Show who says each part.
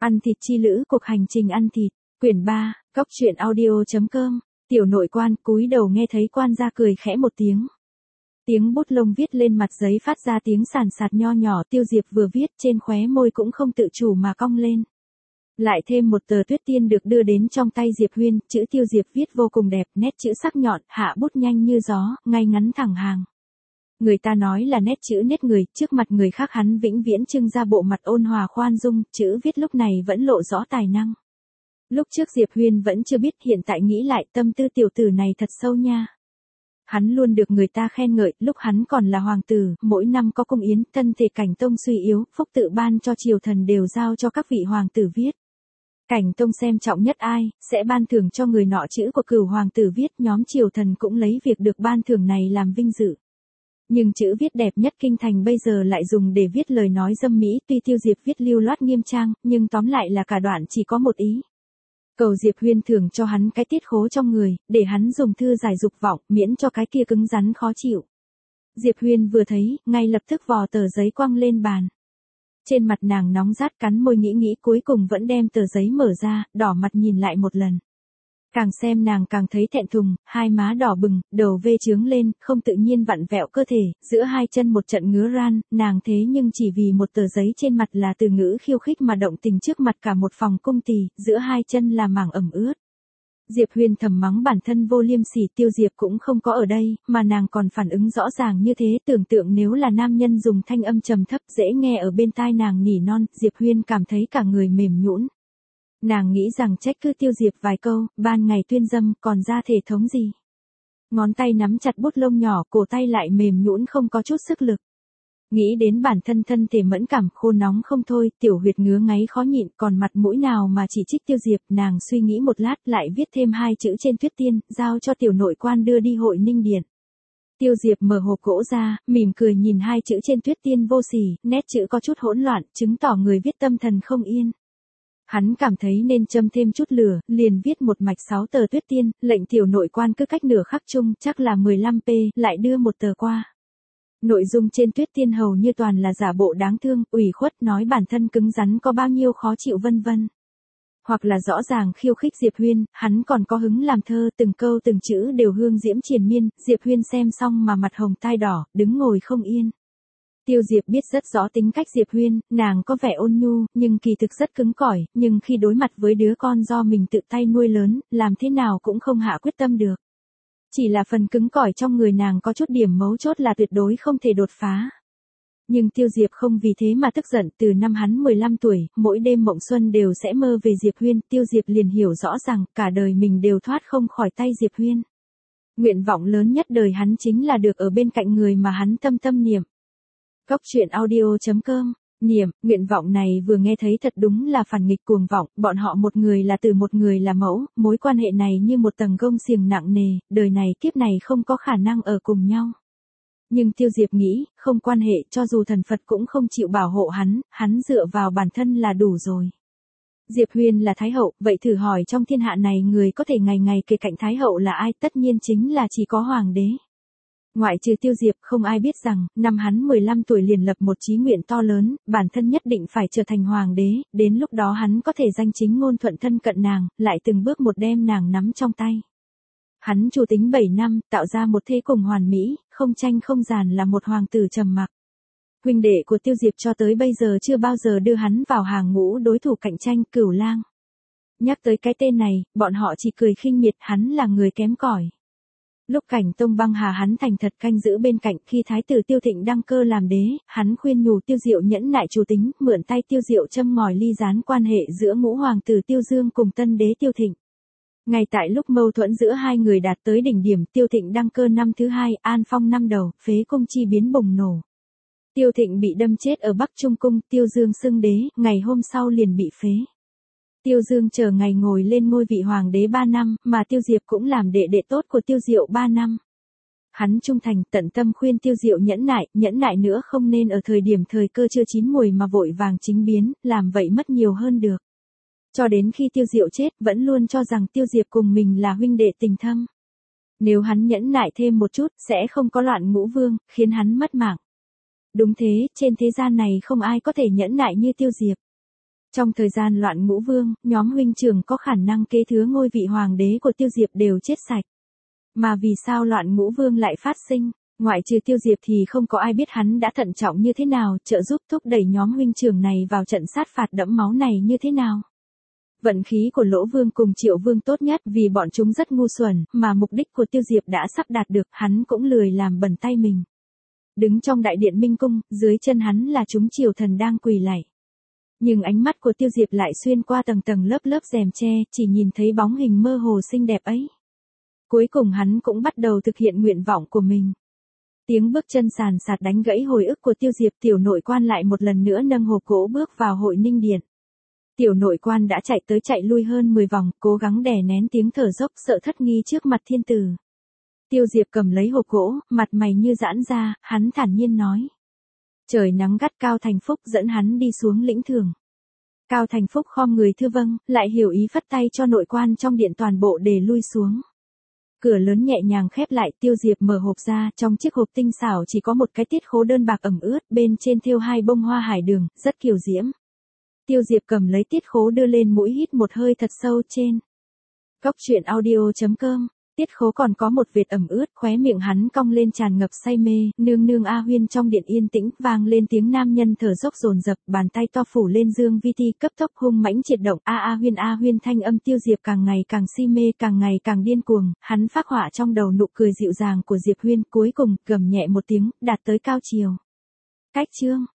Speaker 1: Ăn thịt chi lữ, cuộc hành trình ăn thịt, quyển 3, Cóc truyện audio.com, tiểu nội quan cúi đầu nghe thấy quan gia cười khẽ một tiếng. Tiếng bút lông viết lên mặt giấy phát ra tiếng sàn sạt nho nhỏ, Tiêu Diệp vừa viết trên khóe môi cũng không tự chủ mà cong lên. Lại thêm một tờ Tuyết Tiên được đưa đến trong tay Diệp Huyên, chữ Tiêu Diệp viết vô cùng đẹp, nét chữ sắc nhọn, hạ bút nhanh như gió, ngay ngắn thẳng hàng. Người ta nói là nét chữ nét người, trước mặt người khác hắn vĩnh viễn trưng ra bộ mặt ôn hòa khoan dung, chữ viết lúc này vẫn lộ rõ tài năng. Lúc trước Diệp Huyên vẫn chưa biết, hiện tại nghĩ lại tâm tư tiểu tử này thật sâu nha. Hắn luôn được người ta khen ngợi, lúc hắn còn là hoàng tử, mỗi năm có cung yến, thân thể Cảnh Tông suy yếu, phúc tự ban cho triều thần đều giao cho các vị hoàng tử viết. Cảnh Tông xem trọng nhất ai, sẽ ban thưởng cho người nọ, chữ của cửu hoàng tử viết, nhóm triều thần cũng lấy việc được ban thưởng này làm vinh dự. Nhưng chữ viết đẹp nhất kinh thành bây giờ lại dùng để viết lời nói dâm mỹ, tuy Tiêu Diệp viết lưu loát nghiêm trang, nhưng tóm lại là cả đoạn chỉ có một ý. Cầu Diệp Huyên thưởng cho hắn cái tiết khố trong người, để hắn dùng thư giải dục vọng, miễn cho cái kia cứng rắn khó chịu. Diệp Huyên vừa thấy, ngay lập tức vò tờ giấy quăng lên bàn. Trên mặt nàng nóng rát, cắn môi nghĩ cuối cùng vẫn đem tờ giấy mở ra, đỏ mặt nhìn lại một lần. Càng xem nàng càng thấy thẹn thùng, hai má đỏ bừng, đầu vê trướng lên, không tự nhiên vặn vẹo cơ thể, giữa hai chân một trận ngứa ran, nàng thế nhưng chỉ vì một tờ giấy trên mặt là từ ngữ khiêu khích mà động tình trước mặt cả một phòng cung tỳ, giữa hai chân là mảng ẩm ướt. Diệp Huyên thầm mắng bản thân vô liêm sỉ, Tiêu Diệp cũng không có ở đây, mà nàng còn phản ứng rõ ràng như thế, tưởng tượng nếu là nam nhân dùng thanh âm trầm thấp dễ nghe ở bên tai nàng nỉ non, Diệp Huyên cảm thấy cả người mềm nhũn. Nàng nghĩ rằng trách cứ Tiêu Diệp vài câu, ban ngày tuyên dâm, còn ra thể thống gì. Ngón tay nắm chặt bút lông nhỏ, cổ tay lại mềm nhũn không có chút sức lực. Nghĩ đến bản thân thân thể mẫn cảm, khô nóng không thôi, tiểu huyệt ngứa ngáy khó nhịn, còn mặt mũi nào mà chỉ trích Tiêu Diệp, nàng suy nghĩ một lát lại viết thêm hai chữ trên Tuyết Tiên, giao cho tiểu nội quan đưa đi Hội Ninh Điện. Tiêu Diệp mở hộp gỗ ra, mỉm cười nhìn hai chữ trên Tuyết Tiên vô sỉ, nét chữ có chút hỗn loạn, chứng tỏ người viết tâm thần không yên. Hắn cảm thấy nên châm thêm chút lửa, liền viết một mạch 6 tờ Tuyết Tiên, lệnh tiểu nội quan cứ cách nửa khắc chung, chắc là 15p, lại đưa một tờ qua. Nội dung trên Tuyết Tiên hầu như toàn là giả bộ đáng thương, ủy khuất, nói bản thân cứng rắn có bao nhiêu khó chịu vân vân. Hoặc là rõ ràng khiêu khích Diệp Huyên, hắn còn có hứng làm thơ, từng câu từng chữ đều hương diễm triền miên, Diệp Huyên xem xong mà mặt hồng tai đỏ, đứng ngồi không yên. Tiêu Diệp biết rất rõ tính cách Diệp Huyên, nàng có vẻ ôn nhu, nhưng kỳ thực rất cứng cỏi, nhưng khi đối mặt với đứa con do mình tự tay nuôi lớn, làm thế nào cũng không hạ quyết tâm được. Chỉ là phần cứng cỏi trong người nàng có chút điểm mấu chốt là tuyệt đối không thể đột phá. Nhưng Tiêu Diệp không vì thế mà tức giận, từ năm hắn 15 tuổi, mỗi đêm mộng xuân đều sẽ mơ về Diệp Huyên, Tiêu Diệp liền hiểu rõ rằng cả đời mình đều thoát không khỏi tay Diệp Huyên. Nguyện vọng lớn nhất đời hắn chính là được ở bên cạnh người mà hắn tâm niệm. Cóc truyện audio.com, niệm, nguyện vọng này vừa nghe thấy thật đúng là phản nghịch cuồng vọng, bọn họ một người là từ một người là mẫu, mối quan hệ này như một tầng gông xiềng nặng nề, đời này kiếp này không có khả năng ở cùng nhau. Nhưng Tiêu Diệp nghĩ, không quan hệ, cho dù thần Phật cũng không chịu bảo hộ hắn dựa vào bản thân là đủ rồi. Diệp Huyên là Thái Hậu, vậy thử hỏi trong thiên hạ này người có thể ngày ngày kề cạnh Thái Hậu là ai, tất nhiên chính là chỉ có Hoàng đế. Ngoại trừ Tiêu Diệp, không ai biết rằng, năm hắn 15 tuổi liền lập một chí nguyện to lớn, bản thân nhất định phải trở thành hoàng đế, đến lúc đó hắn có thể danh chính ngôn thuận thân cận nàng, lại từng bước một đem nàng nắm trong tay. Hắn chủ tính 7 năm, tạo ra một thế cùng hoàn mỹ, không tranh không giàn là một hoàng tử trầm mặc. Huynh đệ của Tiêu Diệp cho tới bây giờ chưa bao giờ đưa hắn vào hàng ngũ đối thủ cạnh tranh, Cửu Lang. Nhắc tới cái tên này, bọn họ chỉ cười khinh miệt, hắn là người kém cỏi. Lúc Cảnh Tông băng hà hắn thành thật canh giữ bên cạnh, khi thái tử Tiêu Thịnh đăng cơ làm đế, hắn khuyên nhủ Tiêu Diệu nhẫn nại chủ tính, mượn tay Tiêu Diệu châm ngòi ly gián quan hệ giữa ngũ hoàng tử Tiêu Dương cùng tân đế Tiêu Thịnh. Ngay tại lúc mâu thuẫn giữa hai người đạt tới đỉnh điểm, Tiêu Thịnh đăng cơ năm thứ 2, an phong năm đầu, phế cung chi biến bùng nổ. Tiêu Thịnh bị đâm chết ở Bắc Trung cung, Tiêu Dương xưng đế, ngày hôm sau liền bị phế. Tiêu Dương chờ ngày ngồi lên ngôi vị hoàng đế 3 năm, mà Tiêu Diệp cũng làm đệ đệ tốt của Tiêu Diệu 3 năm. Hắn trung thành, tận tâm khuyên Tiêu Diệu nhẫn nại nữa, không nên ở thời điểm thời cơ chưa chín mùi mà vội vàng chính biến, làm vậy mất nhiều hơn được. Cho đến khi Tiêu Diệu chết, vẫn luôn cho rằng Tiêu Diệp cùng mình là huynh đệ tình thâm. Nếu hắn nhẫn nại thêm một chút, sẽ không có loạn Ngũ Vương, khiến hắn mất mạng. Đúng thế, trên thế gian này không ai có thể nhẫn nại như Tiêu Diệp. Trong thời gian loạn Ngũ Vương, nhóm huynh trưởng có khả năng kế thừa ngôi vị hoàng đế của Tiêu Diệp đều chết sạch. Mà vì sao loạn Ngũ Vương lại phát sinh? Ngoại trừ Tiêu Diệp thì không có ai biết hắn đã thận trọng như thế nào, trợ giúp thúc đẩy nhóm huynh trưởng này vào trận sát phạt đẫm máu này như thế nào. Vận khí của Lỗ Vương cùng Triệu Vương tốt nhất vì bọn chúng rất ngu xuẩn, mà mục đích của Tiêu Diệp đã sắp đạt được, hắn cũng lười làm bẩn tay mình. Đứng trong đại điện Minh Cung, dưới chân hắn là chúng triều thần đang quỳ lạy. Nhưng ánh mắt của Tiêu Diệp lại xuyên qua tầng tầng lớp lớp rèm che, chỉ nhìn thấy bóng hình mơ hồ xinh đẹp ấy. Cuối cùng hắn cũng bắt đầu thực hiện nguyện vọng của mình. Tiếng bước chân sàn sạt đánh gãy hồi ức của Tiêu Diệp, tiểu nội quan lại một lần nữa nâng hộp gỗ bước vào hội ninh điện. Tiểu nội quan đã chạy tới chạy lui hơn 10 vòng, cố gắng đè nén tiếng thở dốc sợ thất nghi trước mặt thiên tử. Tiêu Diệp cầm lấy hộp gỗ, mặt mày như giãn ra, hắn thản nhiên nói. Trời nắng gắt, Cao Thành Phúc dẫn hắn đi xuống lĩnh thưởng. Cao Thành Phúc khom người thưa vâng, lại hiểu ý phất tay cho nội quan trong điện toàn bộ để lui xuống. Cửa lớn nhẹ nhàng khép lại, Tiêu Diệp mở hộp ra, trong chiếc hộp tinh xảo chỉ có một cái tiết khố đơn bạc ẩm ướt, bên trên thêu 2 bông hoa hải đường, rất kiều diễm. Tiêu Diệp cầm lấy tiết khố đưa lên mũi hít một hơi thật sâu trên. Góc truyện audio.com. Tiết khố còn có một vệt ẩm ướt, khóe miệng hắn cong lên tràn ngập say mê, nương nương A Huyên. Trong điện yên tĩnh, vang lên tiếng nam nhân thở dốc dồn dập, bàn tay to phủ lên dương vi ti cấp tốc hung mãnh triệt động. A Huyên, thanh âm Tiêu Diệp càng ngày càng si mê, càng ngày càng điên cuồng, hắn phác họa trong đầu nụ cười dịu dàng của Diệp Huyên, cuối cùng gầm nhẹ một tiếng, đạt tới cao chiều. Cách chương